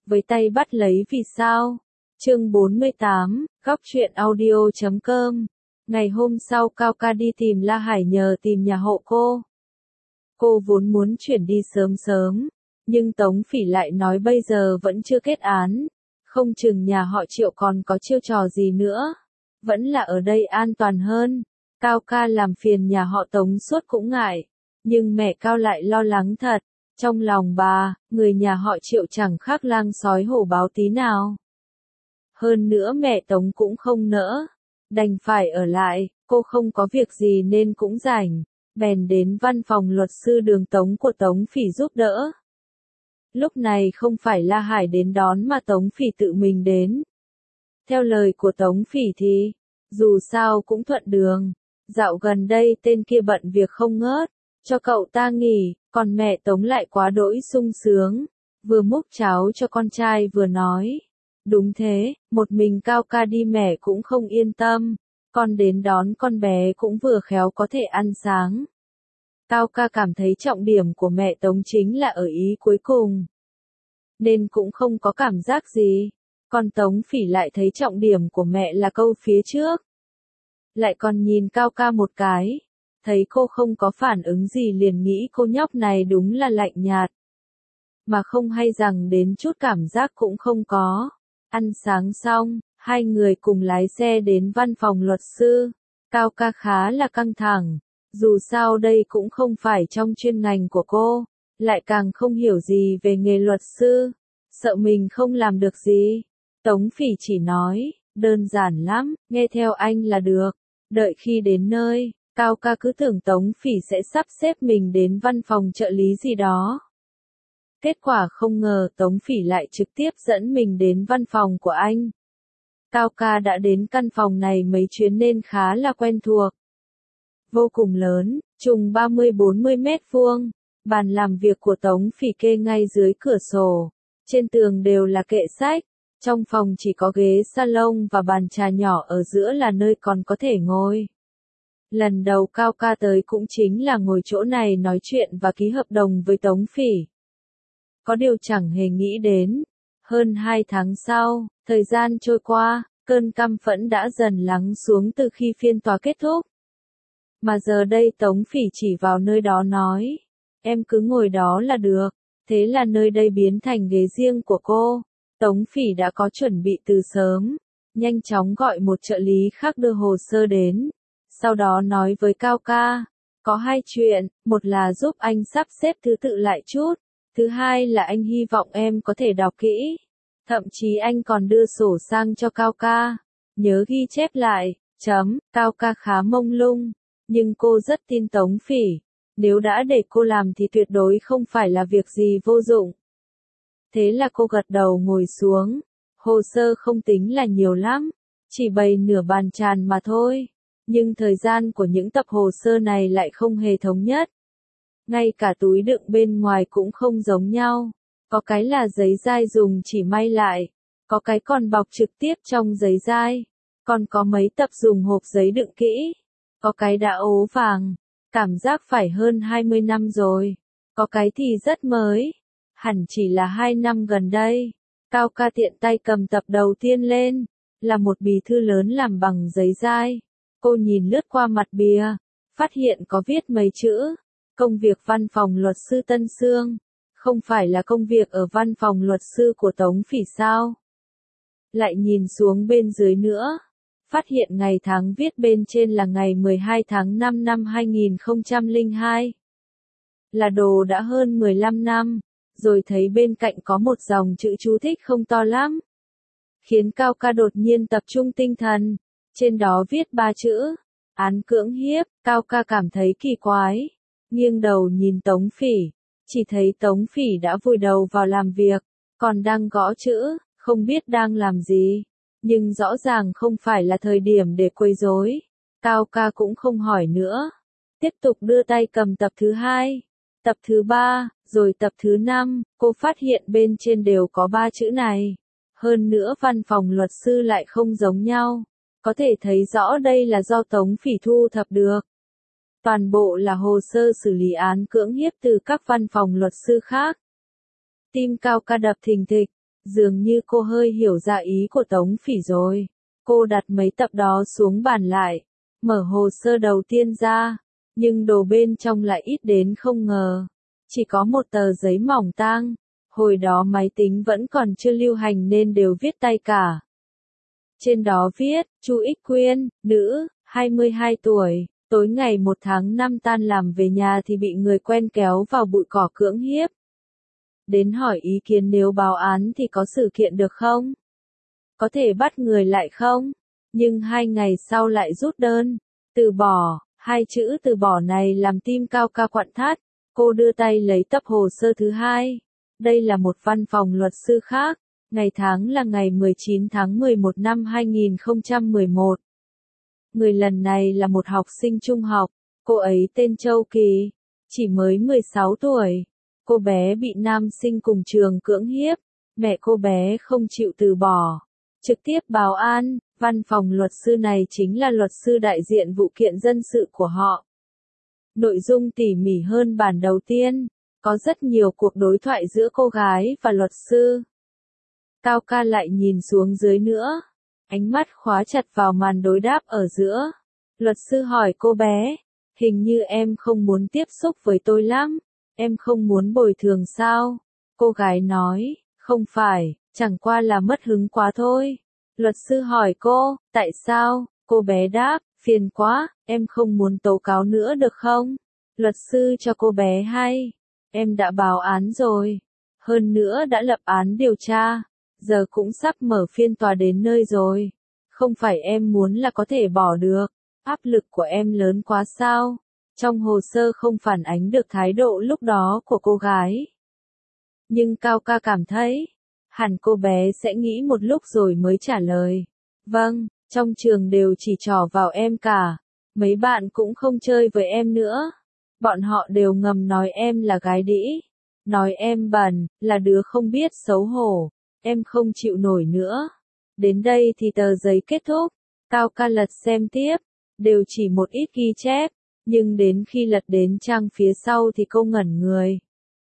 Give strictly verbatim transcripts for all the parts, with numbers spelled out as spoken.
với tay bắt lấy vì sao. Chương bốn mươi tám, góc truyện audio chấm com. Ngày hôm sau Cao Ca đi tìm La Hải nhờ tìm nhà hộ cô. Cô vốn muốn chuyển đi sớm sớm, nhưng Tống Phỉ lại nói bây giờ vẫn chưa kết án, không chừng nhà họ Triệu còn có chiêu trò gì nữa, vẫn là ở đây an toàn hơn. Cao Ca làm phiền nhà họ Tống suốt cũng ngại, nhưng mẹ Cao lại lo lắng thật, trong lòng bà, người nhà họ Triệu chẳng khác lang sói hổ báo tí nào. Hơn nữa mẹ Tống cũng không nỡ, đành phải ở lại, cô không có việc gì nên cũng rảnh, bèn đến văn phòng luật sư Đường Tống của Tống Phỉ giúp đỡ. Lúc này không phải La Hải đến đón mà Tống Phỉ tự mình đến. Theo lời của Tống Phỉ thì, dù sao cũng thuận đường, dạo gần đây tên kia bận việc không ngớt, cho cậu ta nghỉ, còn mẹ Tống lại quá đỗi sung sướng, vừa múc cháo cho con trai vừa nói. Đúng thế, một mình Cao Ca đi mẹ cũng không yên tâm, con đến đón con bé cũng vừa khéo có thể ăn sáng. Cao Ca cảm thấy trọng điểm của mẹ Tống chính là ở ý cuối cùng, nên cũng không có cảm giác gì, còn Tống Phỉ lại thấy trọng điểm của mẹ là câu phía trước. Lại còn nhìn Cao Ca một cái, thấy cô không có phản ứng gì liền nghĩ cô nhóc này đúng là lạnh nhạt, mà không hay rằng đến chút cảm giác cũng không có. Ăn sáng xong, hai người cùng lái xe đến văn phòng luật sư. Cao Ca khá là căng thẳng, dù sao đây cũng không phải trong chuyên ngành của cô, lại càng không hiểu gì về nghề luật sư, sợ mình không làm được gì. Tống Phỉ chỉ nói, đơn giản lắm, nghe theo anh là được. Đợi khi đến nơi, Cao Ca cứ tưởng Tống Phỉ sẽ sắp xếp mình đến văn phòng trợ lý gì đó. Kết quả không ngờ Tống Phỉ lại trực tiếp dẫn mình đến văn phòng của anh. Cao Ca đã đến căn phòng này mấy chuyến nên khá là quen thuộc. Vô cùng lớn, chừng ba mươi bốn mươi mét vuông, bàn làm việc của Tống Phỉ kê ngay dưới cửa sổ, trên tường đều là kệ sách, trong phòng chỉ có ghế salon và bàn trà nhỏ ở giữa là nơi còn có thể ngồi. Lần đầu Cao Ca tới cũng chính là ngồi chỗ này nói chuyện và ký hợp đồng với Tống Phỉ. Có điều chẳng hề nghĩ đến, hơn hai tháng sau, thời gian trôi qua, cơn căm phẫn đã dần lắng xuống từ khi phiên tòa kết thúc. Mà giờ đây Tống Phỉ chỉ vào nơi đó nói, em cứ ngồi đó là được, thế là nơi đây biến thành ghế riêng của cô. Tống Phỉ đã có chuẩn bị từ sớm, nhanh chóng gọi một trợ lý khác đưa hồ sơ đến, sau đó nói với Cao Ca, có hai chuyện, một là giúp anh sắp xếp thứ tự lại chút. Thứ hai là anh hy vọng em có thể đọc kỹ. Thậm chí anh còn đưa sổ sang cho Cao Ca. Nhớ ghi chép lại. Chấm. Cao Ca khá mông lung. Nhưng cô rất tin Tống Phỉ. Nếu đã để cô làm thì tuyệt đối không phải là việc gì vô dụng. Thế là cô gật đầu ngồi xuống. Hồ sơ không tính là nhiều lắm. Chỉ bày nửa bàn tràn mà thôi. Nhưng thời gian của những tập hồ sơ này lại không hề thống nhất. Ngay cả túi đựng bên ngoài cũng không giống nhau. Có cái là giấy dai dùng chỉ may lại. Có cái còn bọc trực tiếp trong giấy dai. Còn có mấy tập dùng hộp giấy đựng kỹ. Có cái đã ố vàng. Cảm giác phải hơn hai mươi năm rồi. Có cái thì rất mới. Hẳn chỉ là hai năm gần đây. Cao Ca tiện tay cầm tập đầu tiên lên. Là một bì thư lớn làm bằng giấy dai. Cô nhìn lướt qua mặt bìa. Phát hiện có viết mấy chữ. Công việc văn phòng luật sư Tân Sương, không phải là công việc ở văn phòng luật sư của Tống Phỉ sao? Lại nhìn xuống bên dưới nữa, phát hiện ngày tháng viết bên trên là ngày mười hai tháng năm năm hai nghìn không trăm lẻ hai. Là đồ đã hơn mười lăm năm, rồi thấy bên cạnh có một dòng chữ chú thích không to lắm. Khiến Cao Ca đột nhiên tập trung tinh thần, trên đó viết ba chữ, án cưỡng hiếp. Cao Ca cảm thấy kỳ quái. Nghiêng đầu nhìn Tống Phỉ, chỉ thấy Tống Phỉ đã vùi đầu vào làm việc, còn đang gõ chữ, không biết đang làm gì, nhưng rõ ràng không phải là thời điểm để quấy rối. Cao Ca cũng không hỏi nữa, tiếp tục đưa tay cầm tập thứ hai, tập thứ ba, rồi tập thứ năm, cô phát hiện bên trên đều có ba chữ này. Hơn nữa văn phòng luật sư lại không giống nhau, có thể thấy rõ đây là do Tống Phỉ thu thập được. Toàn bộ là hồ sơ xử lý án cưỡng hiếp từ các văn phòng luật sư khác. Tim Cao Ca đập thình thịch, Dường như cô hơi hiểu ra ý của Tống Phỉ rồi. Cô đặt mấy tập đó xuống bàn lại, mở hồ sơ đầu tiên ra, nhưng đồ bên trong lại ít đến không ngờ. Chỉ có một tờ giấy mỏng tang, hồi đó máy tính vẫn còn chưa lưu hành nên đều viết tay cả. Trên đó viết, Chu Ích Quyên, nữ, hai mươi hai tuổi, tối ngày một tháng năm tan làm về nhà thì bị người quen kéo vào bụi cỏ cưỡng hiếp. Đến hỏi ý kiến nếu báo án thì có xử kiện được không? Có thể bắt người lại không? Nhưng hai ngày sau lại rút đơn, từ bỏ, hai chữ từ bỏ này làm tim Cao Ca quặn thắt. Cô đưa tay lấy tập hồ sơ thứ hai. Đây là một văn phòng luật sư khác, ngày tháng là ngày mười chín tháng mười một năm hai nghìn không trăm mười một. Người lần này là một học sinh trung học, cô ấy tên Châu Kỳ, chỉ mới mười sáu tuổi. Cô bé bị nam sinh cùng trường cưỡng hiếp, mẹ cô bé không chịu từ bỏ, trực tiếp báo an. Văn phòng luật sư này chính là luật sư đại diện vụ kiện dân sự của họ. Nội dung tỉ mỉ hơn bản đầu tiên, có rất nhiều cuộc đối thoại giữa cô gái và luật sư. Cao Ca lại nhìn xuống dưới nữa, ánh mắt khóa chặt vào màn đối đáp ở giữa. Luật sư hỏi cô bé, hình như em không muốn tiếp xúc với tôi lắm, em không muốn bồi thường sao? Cô gái nói, không phải, chẳng qua là mất hứng quá thôi. Luật sư hỏi cô, tại sao? Cô bé đáp, phiền quá, em không muốn tố cáo nữa được không? Luật sư cho cô bé hay, em đã báo án rồi, hơn nữa đã lập án điều tra, giờ cũng sắp mở phiên tòa đến nơi rồi. Không phải em muốn là có thể bỏ được, áp lực của em lớn quá sao? Trong hồ sơ không phản ánh được thái độ lúc đó của cô gái. Nhưng Cao Ca cảm thấy, hẳn cô bé sẽ nghĩ một lúc rồi mới trả lời. Vâng, trong trường đều chỉ trỏ vào em cả, mấy bạn cũng không chơi với em nữa. Bọn họ đều ngầm nói em là gái đĩ, nói em bẩn, là đứa không biết xấu hổ, em không chịu nổi nữa. Đến đây thì tờ giấy kết thúc, Cao Ca lật xem tiếp, đều chỉ một ít ghi chép, nhưng đến khi lật đến trang phía sau thì cô ngẩn người.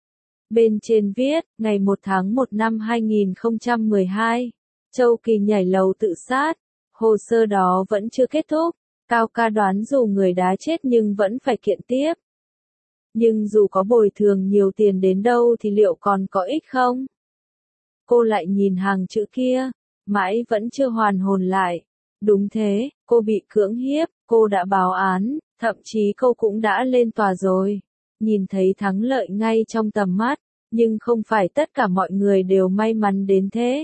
Bên trên viết, ngày một tháng một năm hai nghìn không trăm mười hai, Châu Kỳ nhảy lầu tự sát, hồ sơ đó vẫn chưa kết thúc, Cao Ca đoán dù người đá chết nhưng vẫn phải kiện tiếp. Nhưng dù có bồi thường nhiều tiền đến đâu thì liệu còn có ích không? Cô lại nhìn hàng chữ kia, mãi vẫn chưa hoàn hồn lại. Đúng thế, cô bị cưỡng hiếp, cô đã báo án, thậm chí cô cũng đã lên tòa rồi. Nhìn thấy thắng lợi ngay trong tầm mắt, nhưng không phải tất cả mọi người đều may mắn đến thế.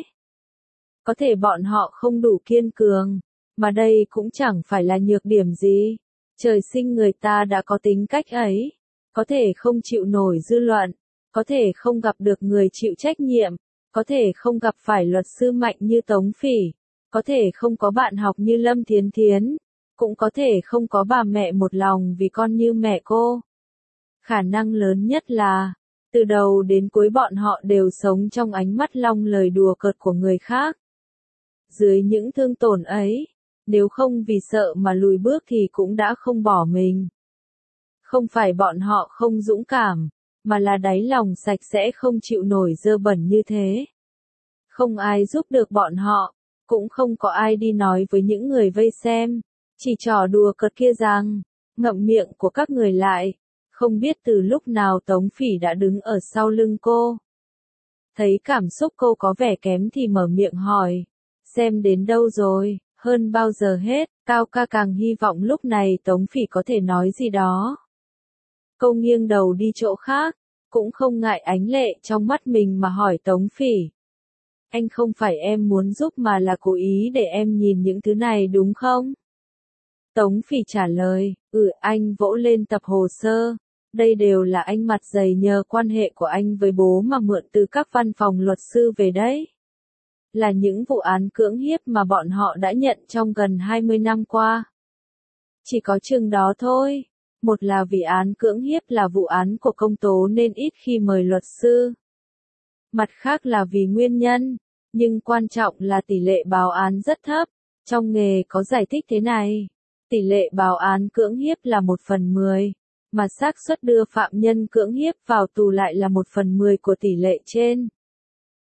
Có thể bọn họ không đủ kiên cường, mà đây cũng chẳng phải là nhược điểm gì. Trời sinh người ta đã có tính cách ấy, có thể không chịu nổi dư luận, có thể không gặp được người chịu trách nhiệm, có thể không gặp phải luật sư mạnh như Tống Phỉ, có thể không có bạn học như Lâm Thiến Thiến, cũng có thể không có bà mẹ một lòng vì con như mẹ cô. Khả năng lớn nhất là, từ đầu đến cuối bọn họ đều sống trong ánh mắt long lời đùa cợt của người khác. Dưới những thương tổn ấy, nếu không vì sợ mà lùi bước thì cũng đã không bỏ mình. Không phải bọn họ không dũng cảm, mà là đáy lòng sạch sẽ không chịu nổi dơ bẩn như thế. Không ai giúp được bọn họ, cũng không có ai đi nói với những người vây xem, chỉ trò đùa cợt kia rằng, ngậm miệng của các người lại. Không biết từ lúc nào Tống Phỉ đã đứng ở sau lưng cô. Thấy cảm xúc cô có vẻ kém thì mở miệng hỏi, xem đến đâu rồi? Hơn bao giờ hết, Cao Ca càng hy vọng lúc này Tống Phỉ có thể nói gì đó. Cô nghiêng đầu đi chỗ khác, cũng không ngại ánh lệ trong mắt mình mà hỏi Tống Phỉ. Anh không phải em muốn giúp mà là cố ý để em nhìn những thứ này đúng không? Tống Phỉ trả lời, ừ, anh vỗ lên tập hồ sơ. Đây đều là anh mặt dày nhờ quan hệ của anh với bố mà mượn từ các văn phòng luật sư về đấy. Là những vụ án cưỡng hiếp mà bọn họ đã nhận trong gần hai mươi năm qua. Chỉ có chừng đó thôi. Một là vì án cưỡng hiếp là vụ án của công tố nên ít khi mời luật sư. Mặt khác là vì nguyên nhân, nhưng quan trọng là tỷ lệ báo án rất thấp. Trong nghề có giải thích thế này, tỷ lệ báo án cưỡng hiếp là một phần mười, mà xác suất đưa phạm nhân cưỡng hiếp vào tù lại là một phần mười của tỷ lệ trên.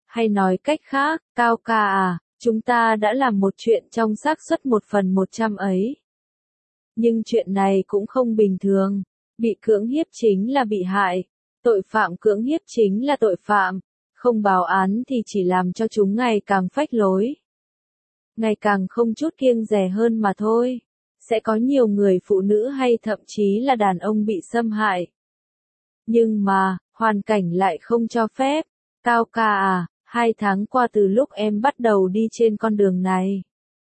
Hay nói cách khác, Cao ca à, chúng ta đã làm một chuyện trong xác suất một phần một trăm ấy. Nhưng chuyện này cũng không bình thường. Bị cưỡng hiếp chính là bị hại. Tội phạm cưỡng hiếp chính là tội phạm. Không báo án thì chỉ làm cho chúng ngày càng phách lối. Ngày càng không chút kiêng dè hơn mà thôi. Sẽ có nhiều người phụ nữ hay thậm chí là đàn ông bị xâm hại. Nhưng mà, hoàn cảnh lại không cho phép. Cao ca à, hai tháng qua từ lúc em bắt đầu đi trên con đường này,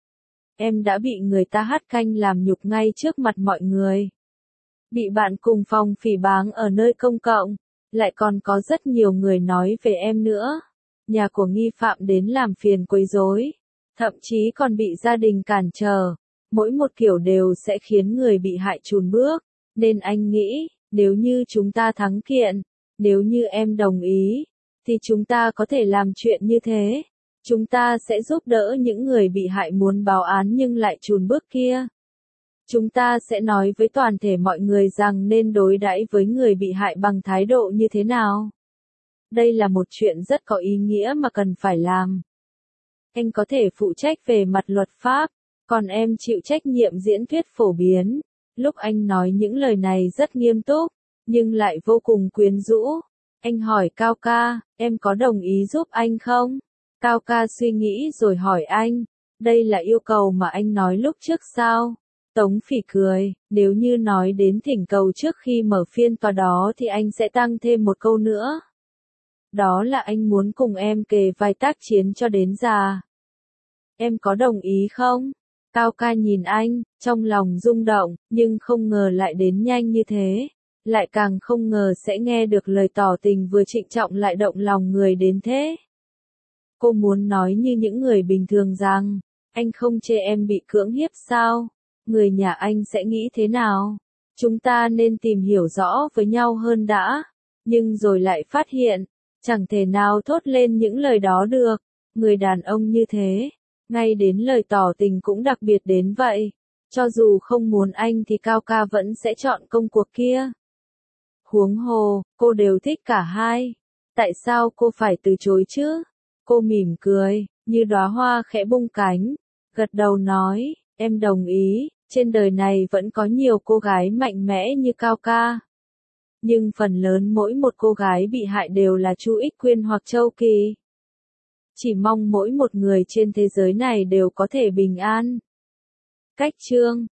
em đã bị người ta hắt canh làm nhục ngay trước mặt mọi người. Bị bạn cùng phòng phỉ báng ở nơi công cộng, lại còn có rất nhiều người nói về em nữa. Nhà của nghi phạm đến làm phiền quấy rối, thậm chí còn bị gia đình cản trở. Mỗi một kiểu đều sẽ khiến người bị hại chùn bước. Nên anh nghĩ, nếu như chúng ta thắng kiện, nếu như em đồng ý, thì chúng ta có thể làm chuyện như thế. Chúng ta sẽ giúp đỡ những người bị hại muốn báo án nhưng lại chùn bước kia. Chúng ta sẽ nói với toàn thể mọi người rằng nên đối đãi với người bị hại bằng thái độ như thế nào. Đây là một chuyện rất có ý nghĩa mà cần phải làm. Anh có thể phụ trách về mặt luật pháp, còn em chịu trách nhiệm diễn thuyết phổ biến. Lúc anh nói những lời này rất nghiêm túc, nhưng lại vô cùng quyến rũ. Anh hỏi Cao ca, em có đồng ý giúp anh không? Cao ca suy nghĩ rồi hỏi anh, đây là yêu cầu mà anh nói lúc trước sao? Tống Phỉ cười, nếu như nói đến thỉnh cầu trước khi mở phiên tòa đó thì anh sẽ tăng thêm một câu nữa. Đó là anh muốn cùng em kề vai tác chiến cho đến già. Em có đồng ý không? Cao ca nhìn anh, trong lòng rung động, nhưng không ngờ lại đến nhanh như thế. Lại càng không ngờ sẽ nghe được lời tỏ tình vừa trịnh trọng lại động lòng người đến thế. Cô muốn nói như những người bình thường rằng, anh không chê em bị cưỡng hiếp sao? Người nhà anh sẽ nghĩ thế nào? Chúng ta nên tìm hiểu rõ với nhau hơn đã. Nhưng rồi lại phát hiện, chẳng thể nào thốt lên những lời đó được. Người đàn ông như thế, ngay đến lời tỏ tình cũng đặc biệt đến vậy. Cho dù không muốn anh thì Cao ca vẫn sẽ chọn công cuộc kia. Huống hồ, cô đều thích cả hai. Tại sao cô phải từ chối chứ? Cô mỉm cười, như đóa hoa khẽ bung cánh, gật đầu nói, em đồng ý, trên đời này vẫn có nhiều cô gái mạnh mẽ như Cao ca. Nhưng phần lớn mỗi một cô gái bị hại đều là Chu Ích Quyên hoặc Châu Kỳ. Chỉ mong mỗi một người trên thế giới này đều có thể bình an. Cách chương